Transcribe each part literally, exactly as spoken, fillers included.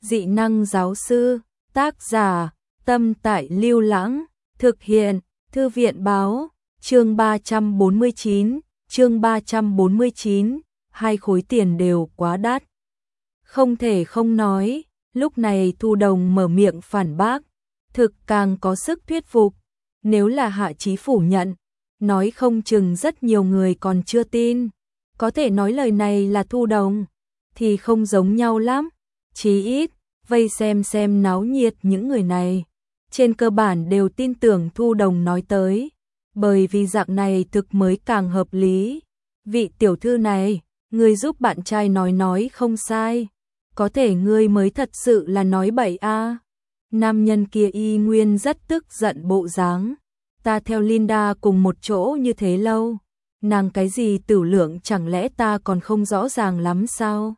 Dị năng giáo sư, tác giả, Tâm Tại Lưu Lãng, thực hiện, Thư viện báo, chương ba trăm bốn mươi chín, chương ba trăm bốn mươi chín, hai khối tiền đều quá đắt. Không thể không nói, lúc này Thu Đồng mở miệng phản bác, thực càng có sức thuyết phục, nếu là Hạ Chí phủ nhận, nói không chừng rất nhiều người còn chưa tin, có thể nói lời này là Thu Đồng, thì không giống nhau lắm, chí ít, vây xem xem náo nhiệt những người này, trên cơ bản đều tin tưởng Thu Đồng nói tới, bởi vì dạng này thực mới càng hợp lý. Vị tiểu thư này, ngươi giúp bạn trai nói nói không sai, có thể ngươi mới thật sự là nói bậy a. À. Nam nhân kia y nguyên rất tức giận bộ dáng, ta theo Linda cùng một chỗ như thế lâu, nàng cái gì tử lượng chẳng lẽ ta còn không rõ ràng lắm sao?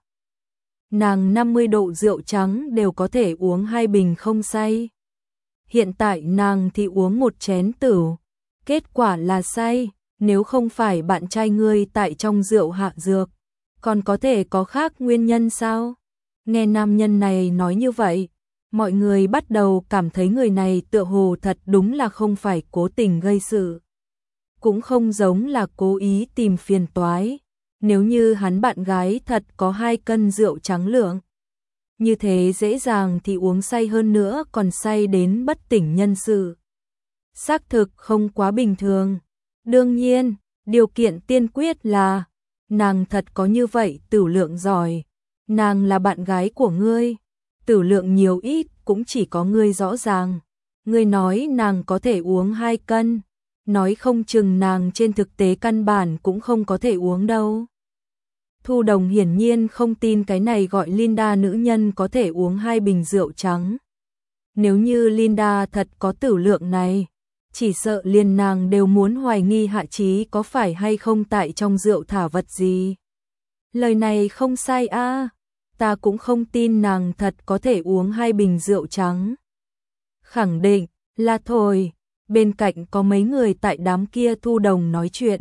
Nàng năm mươi độ rượu trắng đều có thể uống hai bình không say. Hiện tại nàng thì uống một chén tửu, kết quả là say, nếu không phải bạn trai ngươi tại trong rượu hạ dược, còn có thể có khác nguyên nhân sao? Nghe nam nhân này nói như vậy, mọi người bắt đầu cảm thấy người này tựa hồ thật đúng là không phải cố tình gây sự, cũng không giống là cố ý tìm phiền toái. Nếu như hắn bạn gái thật có hai cân rượu trắng lượng, như thế dễ dàng thì uống say hơn nữa còn say đến bất tỉnh nhân sự. Xác thực không quá bình thường. Đương nhiên, điều kiện tiên quyết là nàng thật có như vậy tửu lượng giỏi. Nàng là bạn gái của ngươi, tửu lượng nhiều ít cũng chỉ có ngươi rõ ràng. Ngươi nói nàng có thể uống hai cân, nói không chừng nàng trên thực tế căn bản cũng không có thể uống đâu. Thu Đồng hiển nhiên không tin cái này gọi Linda nữ nhân có thể uống hai bình rượu trắng. Nếu như Linda thật có tửu lượng này, chỉ sợ liền nàng đều muốn hoài nghi Hạ Chí có phải hay không tại trong rượu thả vật gì. Lời này không sai a, à, ta cũng không tin nàng thật có thể uống hai bình rượu trắng. Khẳng định là thôi, bên cạnh có mấy người tại đám kia Thu Đồng nói chuyện,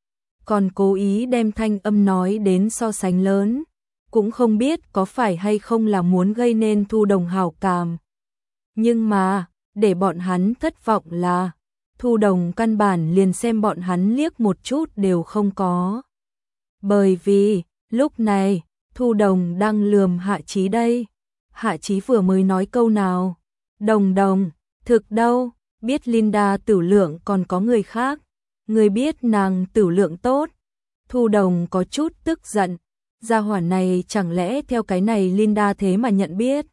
còn cố ý đem thanh âm nói đến so sánh lớn, cũng không biết có phải hay không là muốn gây nên Thu Đồng hảo cảm. Nhưng mà, để bọn hắn thất vọng là, Thu Đồng căn bản liền xem bọn hắn liếc một chút đều không có. Bởi vì, lúc này, Thu Đồng đang lườm Hạ Chí đây. Hạ Chí vừa mới nói câu nào? Đồng Đồng, thực đâu, biết Linda tửu lượng còn có người khác. Người biết nàng tửu lượng tốt. Thu Đồng có chút tức giận, gia hỏa này chẳng lẽ theo cái này Linda thế mà nhận biết.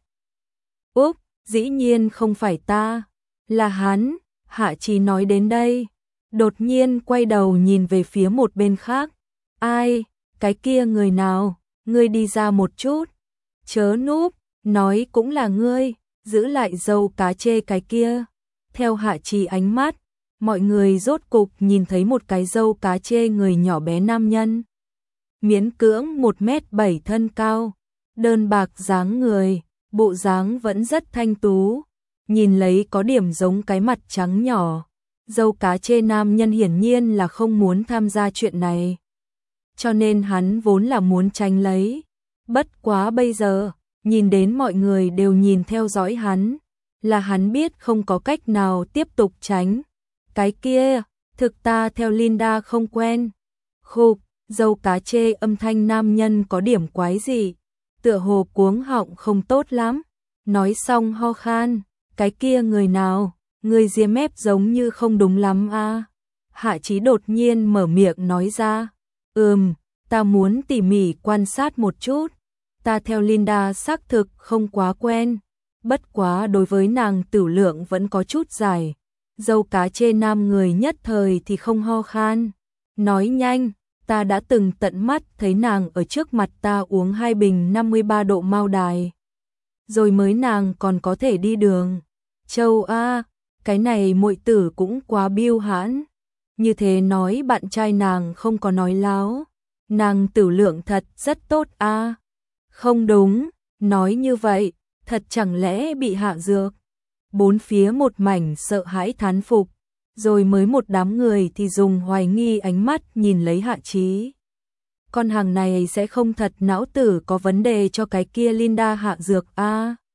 Úp, dĩ nhiên không phải ta, là hắn. Hạ Chí nói đến đây, đột nhiên quay đầu nhìn về phía một bên khác. Ai, cái kia người nào, ngươi đi ra một chút. Chớ núp, nói cũng là ngươi, giữ lại dâu cá chê cái kia. Theo Hạ Chí ánh mắt, mọi người rốt cục nhìn thấy một cái dâu cá chê người nhỏ bé nam nhân. Miễn cưỡng một mét bảy thân cao, đơn bạc dáng người, bộ dáng vẫn rất thanh tú, nhìn lấy có điểm giống cái mặt trắng nhỏ. Dâu cá chê nam nhân hiển nhiên là không muốn tham gia chuyện này, cho nên hắn vốn là muốn tránh lấy. Bất quá bây giờ, nhìn đến mọi người đều nhìn theo dõi hắn, là hắn biết không có cách nào tiếp tục tránh. Cái kia, thực ta theo Linda không quen. Khục, dâu cá chê âm thanh nam nhân có điểm quái gì, tựa hồ cuống họng không tốt lắm. Nói xong ho khan, cái kia người nào, người ria mép giống như không đúng lắm a. À. Hạ Chí đột nhiên mở miệng nói ra, ừm, ta muốn tỉ mỉ quan sát một chút, ta theo Linda xác thực không quá quen, bất quá đối với nàng tửu lượng vẫn có chút dài. Dâu cá chê nam người nhất thời thì không ho khan, nói nhanh, ta đã từng tận mắt thấy nàng ở trước mặt ta uống hai bình năm mươi ba độ mao đài, rồi mới nàng còn có thể đi đường. Châu a, cái này muội tử cũng quá biêu hãn, như thế nói bạn trai nàng không có nói láo, nàng tửu lượng thật rất tốt a. À. Không đúng, nói như vậy, thật chẳng lẽ bị hạ dược. Bốn phía một mảnh sợ hãi thán phục, rồi mới một đám người thì dùng hoài nghi ánh mắt nhìn lấy Hạ Chí. Con hàng này sẽ không thật não tử có vấn đề cho cái kia Linda hạ dược a. À.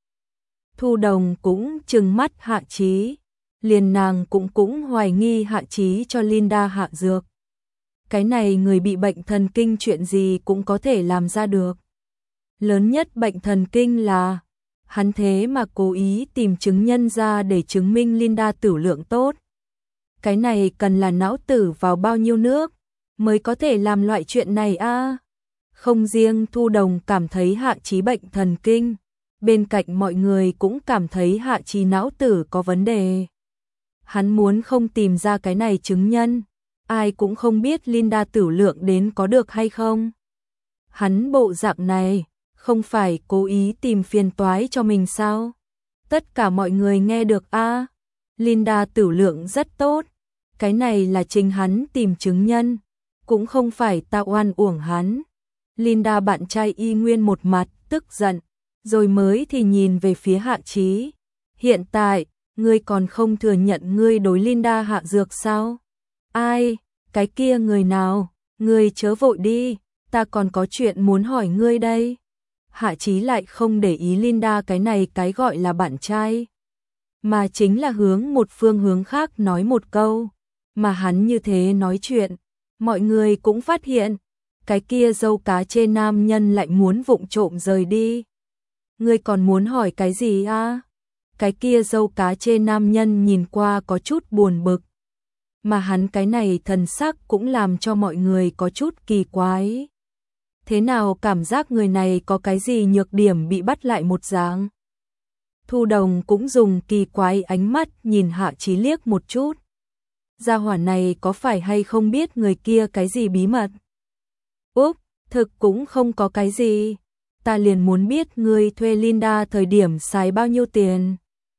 Thu Đồng cũng trừng mắt Hạ Chí, liền nàng cũng cũng hoài nghi Hạ Chí cho Linda hạ dược. Cái này người bị bệnh thần kinh chuyện gì cũng có thể làm ra được. Lớn nhất bệnh thần kinh là hắn thế mà cố ý tìm chứng nhân ra để chứng minh Linda tử lượng tốt. Cái này cần là não tử vào bao nhiêu nước mới có thể làm loại chuyện này a? À? Không riêng Thu Đồng cảm thấy Hạ Chí bệnh thần kinh, bên cạnh mọi người cũng cảm thấy Hạ Chí não tử có vấn đề. Hắn muốn không tìm ra cái này chứng nhân, ai cũng không biết Linda tử lượng đến có được hay không. Hắn bộ dạng này, không phải cố ý tìm phiền toái cho mình sao? Tất cả mọi người nghe được a, à? Linda tử lượng rất tốt, cái này là chính hắn tìm chứng nhân, cũng không phải ta oan uổng hắn. Linda bạn trai y nguyên một mặt tức giận, rồi mới thì nhìn về phía Hạ Chí. Hiện tại, ngươi còn không thừa nhận ngươi đối Linda hạ dược sao? Ai? Cái kia người nào? Ngươi chớ vội đi, ta còn có chuyện muốn hỏi ngươi đây. Hạ Chí lại không để ý Linda cái này cái gọi là bạn trai, mà chính là hướng một phương hướng khác nói một câu. Mà hắn như thế nói chuyện, mọi người cũng phát hiện, cái kia dâu cá chê nam nhân lại muốn vụng trộm rời đi. Ngươi còn muốn hỏi cái gì a? À? Cái kia dâu cá chê nam nhân nhìn qua có chút buồn bực, mà hắn cái này thần sắc cũng làm cho mọi người có chút kỳ quái. Thế nào cảm giác người này có cái gì nhược điểm bị bắt lại một dáng? Thu Đồng cũng dùng kỳ quái ánh mắt nhìn Hạ Chí liếc một chút. Gia hỏa này có phải hay không biết người kia cái gì bí mật? Úp, thực cũng không có cái gì. Ta liền muốn biết ngươi thuê Linda thời điểm xài bao nhiêu tiền.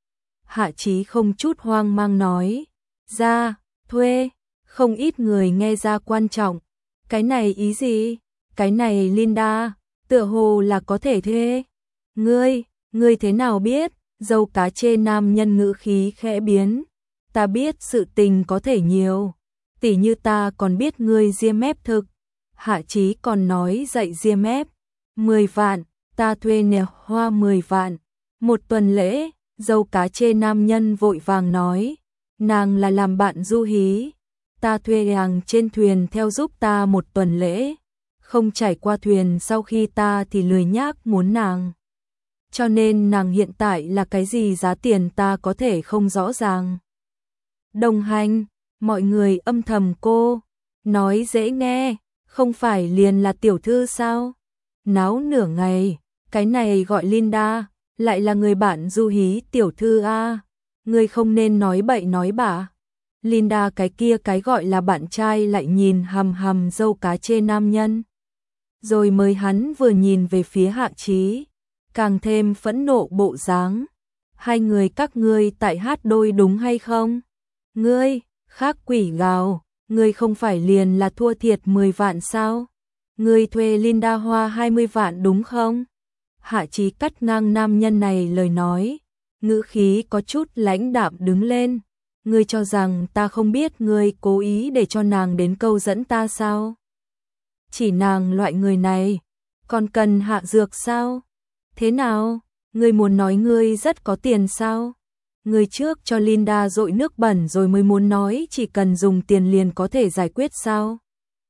Hạ Chí không chút hoang mang nói. Ra, thuê, không ít người nghe ra quan trọng. Cái này ý gì? Cái này Linda, tựa hồ là có thể thuê. Ngươi, ngươi thế nào biết? Dâu cá chê nam nhân ngữ khí khẽ biến. Ta biết sự tình có thể nhiều, tỉ như ta còn biết ngươi diêm mép thực. Hạ Chí còn nói dạy diêm mép. mười vạn, ta thuê nè hoa mười vạn. Một tuần lễ, dâu cá chê nam nhân vội vàng nói. Nàng là làm bạn du hí. Ta thuê nàng trên thuyền theo giúp ta một tuần lễ. Không trải qua thuyền sau khi ta thì lười nhác muốn nàng. Cho nên nàng hiện tại là cái gì giá tiền ta có thể không rõ ràng. Đồng hành, mọi người âm thầm cô, nói dễ nghe, không phải liền là tiểu thư sao? Náo nửa ngày, cái này gọi Linda, lại là người bạn du hí tiểu thư a, ngươi không nên nói bậy nói bạ. Linda cái kia cái gọi là bạn trai lại nhìn hầm hầm dâu cá chê nam nhân. Rồi mới hắn vừa nhìn về phía Hạ Chí, càng thêm phẫn nộ bộ dáng. Hai người các ngươi tại hát đôi đúng hay không? Ngươi, khác quỷ gào, ngươi không phải liền là thua thiệt mười vạn sao? Ngươi thuê Linda hoa hai mươi vạn đúng không? Hạ Chí cắt ngang nam nhân này lời nói, ngữ khí có chút lãnh đạm đứng lên. Ngươi cho rằng ta không biết ngươi cố ý để cho nàng đến câu dẫn ta sao? Chỉ nàng loại người này, còn cần hạ dược sao? Thế nào? Ngươi muốn nói ngươi rất có tiền sao? Ngươi trước cho Linda dội nước bẩn rồi mới muốn nói chỉ cần dùng tiền liền có thể giải quyết sao?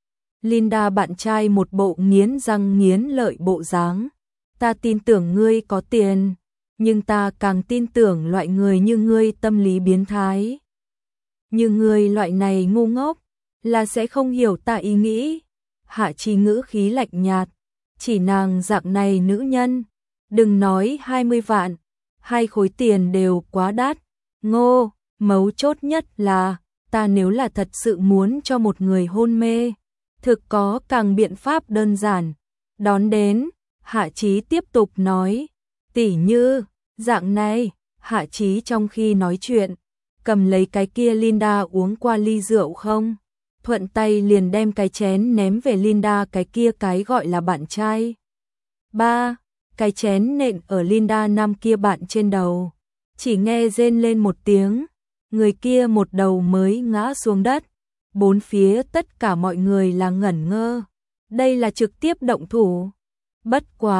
Linda bạn trai một bộ nghiến răng nghiến lợi bộ dáng. Ta tin tưởng ngươi có tiền, nhưng ta càng tin tưởng loại người như ngươi tâm lý biến thái. Như ngươi loại này ngu ngốc, là sẽ không hiểu ta ý nghĩ. Hạ Chí ngữ khí lạnh nhạt, chỉ nàng dạng này nữ nhân, đừng nói hai mươi vạn, hai khối tiền đều quá đắt. Ngô, mấu chốt nhất là, ta nếu là thật sự muốn cho một người hôn mê, thực có càng biện pháp đơn giản. Đón đến, Hạ Chí tiếp tục nói, tỉ như, dạng này, Hạ Chí trong khi nói chuyện, cầm lấy cái kia Linda uống qua ly rượu không, thuận tay liền đem cái chén ném về Linda cái kia cái gọi là bạn trai. Ba, cái chén nện ở Linda nam kia bạn trên đầu, chỉ nghe rên lên một tiếng, người kia một đầu mới ngã xuống đất. Bốn phía tất cả mọi người là ngẩn ngơ, đây là trực tiếp động thủ. Bất quá,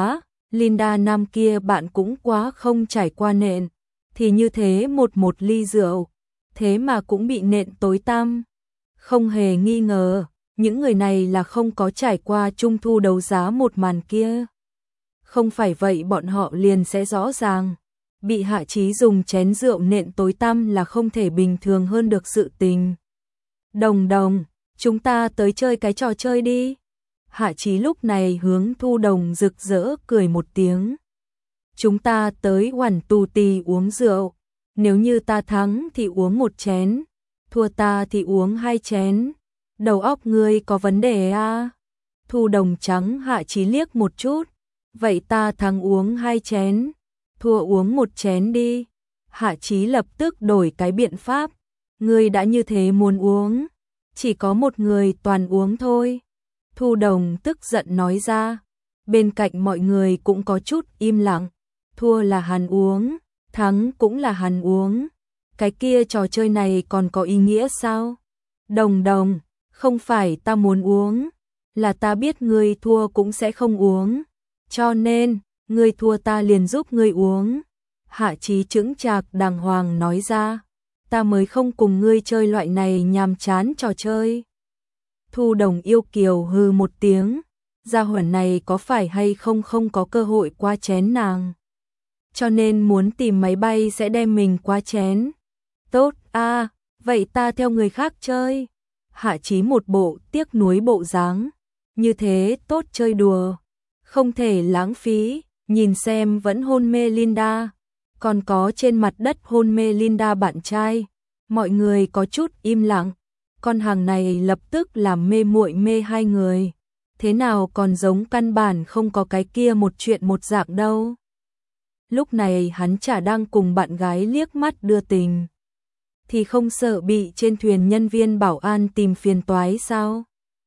Linda năm kia bạn cũng quá không trải qua nện, thì như thế một một ly rượu, thế mà cũng bị nện tối tăm. Không hề nghi ngờ, những người này là không có trải qua trung thu đấu giá một màn kia. Không phải vậy bọn họ liền sẽ rõ ràng, bị Hạ Chí dùng chén rượu nện tối tăm là không thể bình thường hơn được sự tình. Đồng Đồng, chúng ta tới chơi cái trò chơi đi. Hạ Chí lúc này hướng Thu Đồng rực rỡ cười một tiếng. Chúng ta tới Oản Tù Tì uống rượu, nếu như ta thắng thì uống một chén, thua ta thì uống hai chén. Đầu óc ngươi có vấn đề à? Thu Đồng trắng Hạ Chí liếc một chút. Vậy ta thắng uống hai chén, thua uống một chén đi. Hạ Chí lập tức đổi cái biện pháp. Ngươi đã như thế muốn uống, chỉ có một người toàn uống thôi. Thu Đồng tức giận nói ra. Bên cạnh mọi người cũng có chút im lặng. Thua là hắn uống, thắng cũng là hắn uống. Cái kia trò chơi này còn có ý nghĩa sao? Đồng Đồng, không phải ta muốn uống, là ta biết ngươi thua cũng sẽ không uống. Cho nên, ngươi thua ta liền giúp ngươi uống. Hạ Chí chững chạc đàng hoàng nói ra. Ta mới không cùng ngươi chơi loại này nhàm chán trò chơi. Thu Đồng yêu kiều hừ một tiếng. Gia hỏa này có phải hay không không có cơ hội qua chén nàng. Cho nên muốn tìm máy bay sẽ đem mình qua chén. Tốt a, à, vậy ta theo người khác chơi. Hạ Chí một bộ tiếc nuối bộ dáng. Như thế tốt chơi đùa. Không thể lãng phí, nhìn xem vẫn hôn mê Linda, còn có trên mặt đất hôn mê Linda bạn trai. Mọi người có chút im lặng, con hàng này lập tức làm mê muội mê hai người. Thế nào còn giống căn bản không có cái kia một chuyện một dạng đâu. Lúc này hắn chả đang cùng bạn gái liếc mắt đưa tình. Thì không sợ bị trên thuyền nhân viên bảo an tìm phiền toái sao?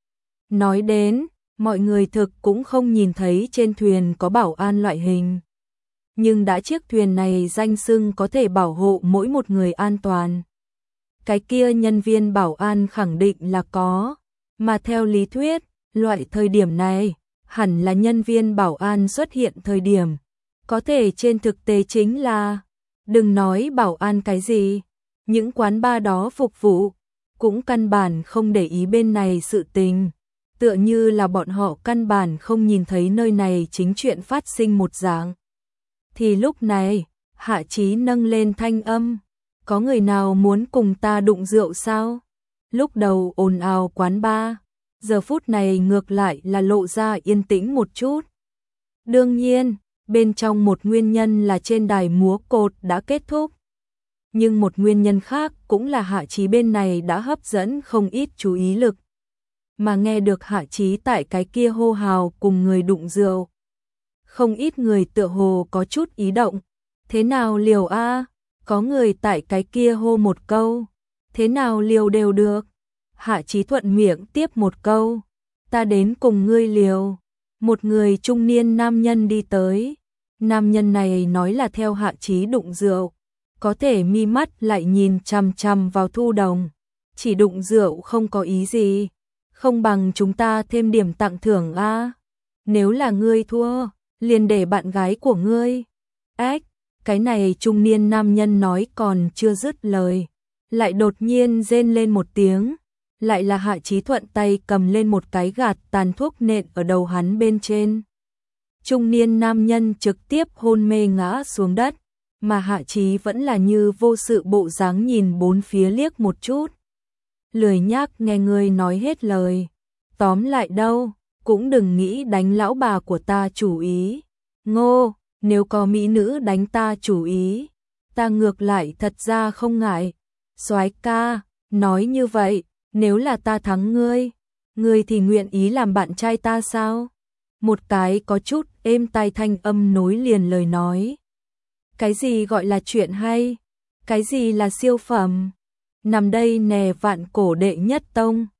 Nói đến, mọi người thực cũng không nhìn thấy trên thuyền có bảo an loại hình. Nhưng đã chiếc thuyền này danh xưng có thể bảo hộ mỗi một người an toàn. Cái kia nhân viên bảo an khẳng định là có. Mà theo lý thuyết, loại thời điểm này, hẳn là nhân viên bảo an xuất hiện thời điểm. Có thể trên thực tế chính là, đừng nói bảo an cái gì, những quán bar đó phục vụ, cũng căn bản không để ý bên này sự tình. Tựa như là bọn họ căn bản không nhìn thấy nơi này chính chuyện phát sinh một dạng. Thì lúc này, Hạ Chí nâng lên thanh âm. Có người nào muốn cùng ta đụng rượu sao? Lúc đầu ồn ào quán bar, giờ phút này ngược lại là lộ ra yên tĩnh một chút. Đương nhiên, bên trong một nguyên nhân là trên đài múa cột đã kết thúc. Nhưng một nguyên nhân khác cũng là Hạ Chí bên này đã hấp dẫn không ít chú ý lực. Mà nghe được Hạ Chí tại cái kia hô hào cùng người đụng rượu. Không ít người tựa hồ có chút ý động. Thế nào liều a? Có người tại cái kia hô một câu. Thế nào liều đều được. Hạ Chí thuận miệng tiếp một câu. Ta đến cùng ngươi liều. Một người trung niên nam nhân đi tới. Nam nhân này nói là theo Hạ Chí đụng rượu. Có thể mi mắt lại nhìn chằm chằm vào Thu Đồng. Chỉ đụng rượu không có ý gì. Không bằng chúng ta thêm điểm tặng thưởng a. Nếu là ngươi thua, liền để bạn gái của ngươi. Ếch, cái này trung niên nam nhân nói còn chưa dứt lời, lại đột nhiên rên lên một tiếng, lại là Hạ Chí thuận tay cầm lên một cái gạt tàn thuốc nện ở đầu hắn bên trên. Trung niên nam nhân trực tiếp hôn mê ngã xuống đất, mà Hạ Chí vẫn là như vô sự bộ dáng nhìn bốn phía liếc một chút. Lười nhác nghe ngươi nói hết lời. Tóm lại đâu, cũng đừng nghĩ đánh lão bà của ta chủ ý. Ngô, nếu có mỹ nữ đánh ta chủ ý, ta ngược lại thật ra không ngại. Soái ca, nói như vậy, nếu là ta thắng ngươi, ngươi thì nguyện ý làm bạn trai ta sao? Một cái có chút êm tai thanh âm nối liền lời nói. Cái gì gọi là chuyện hay? Cái gì là siêu phẩm? Nằm đây nè vạn cổ đệ nhất tông,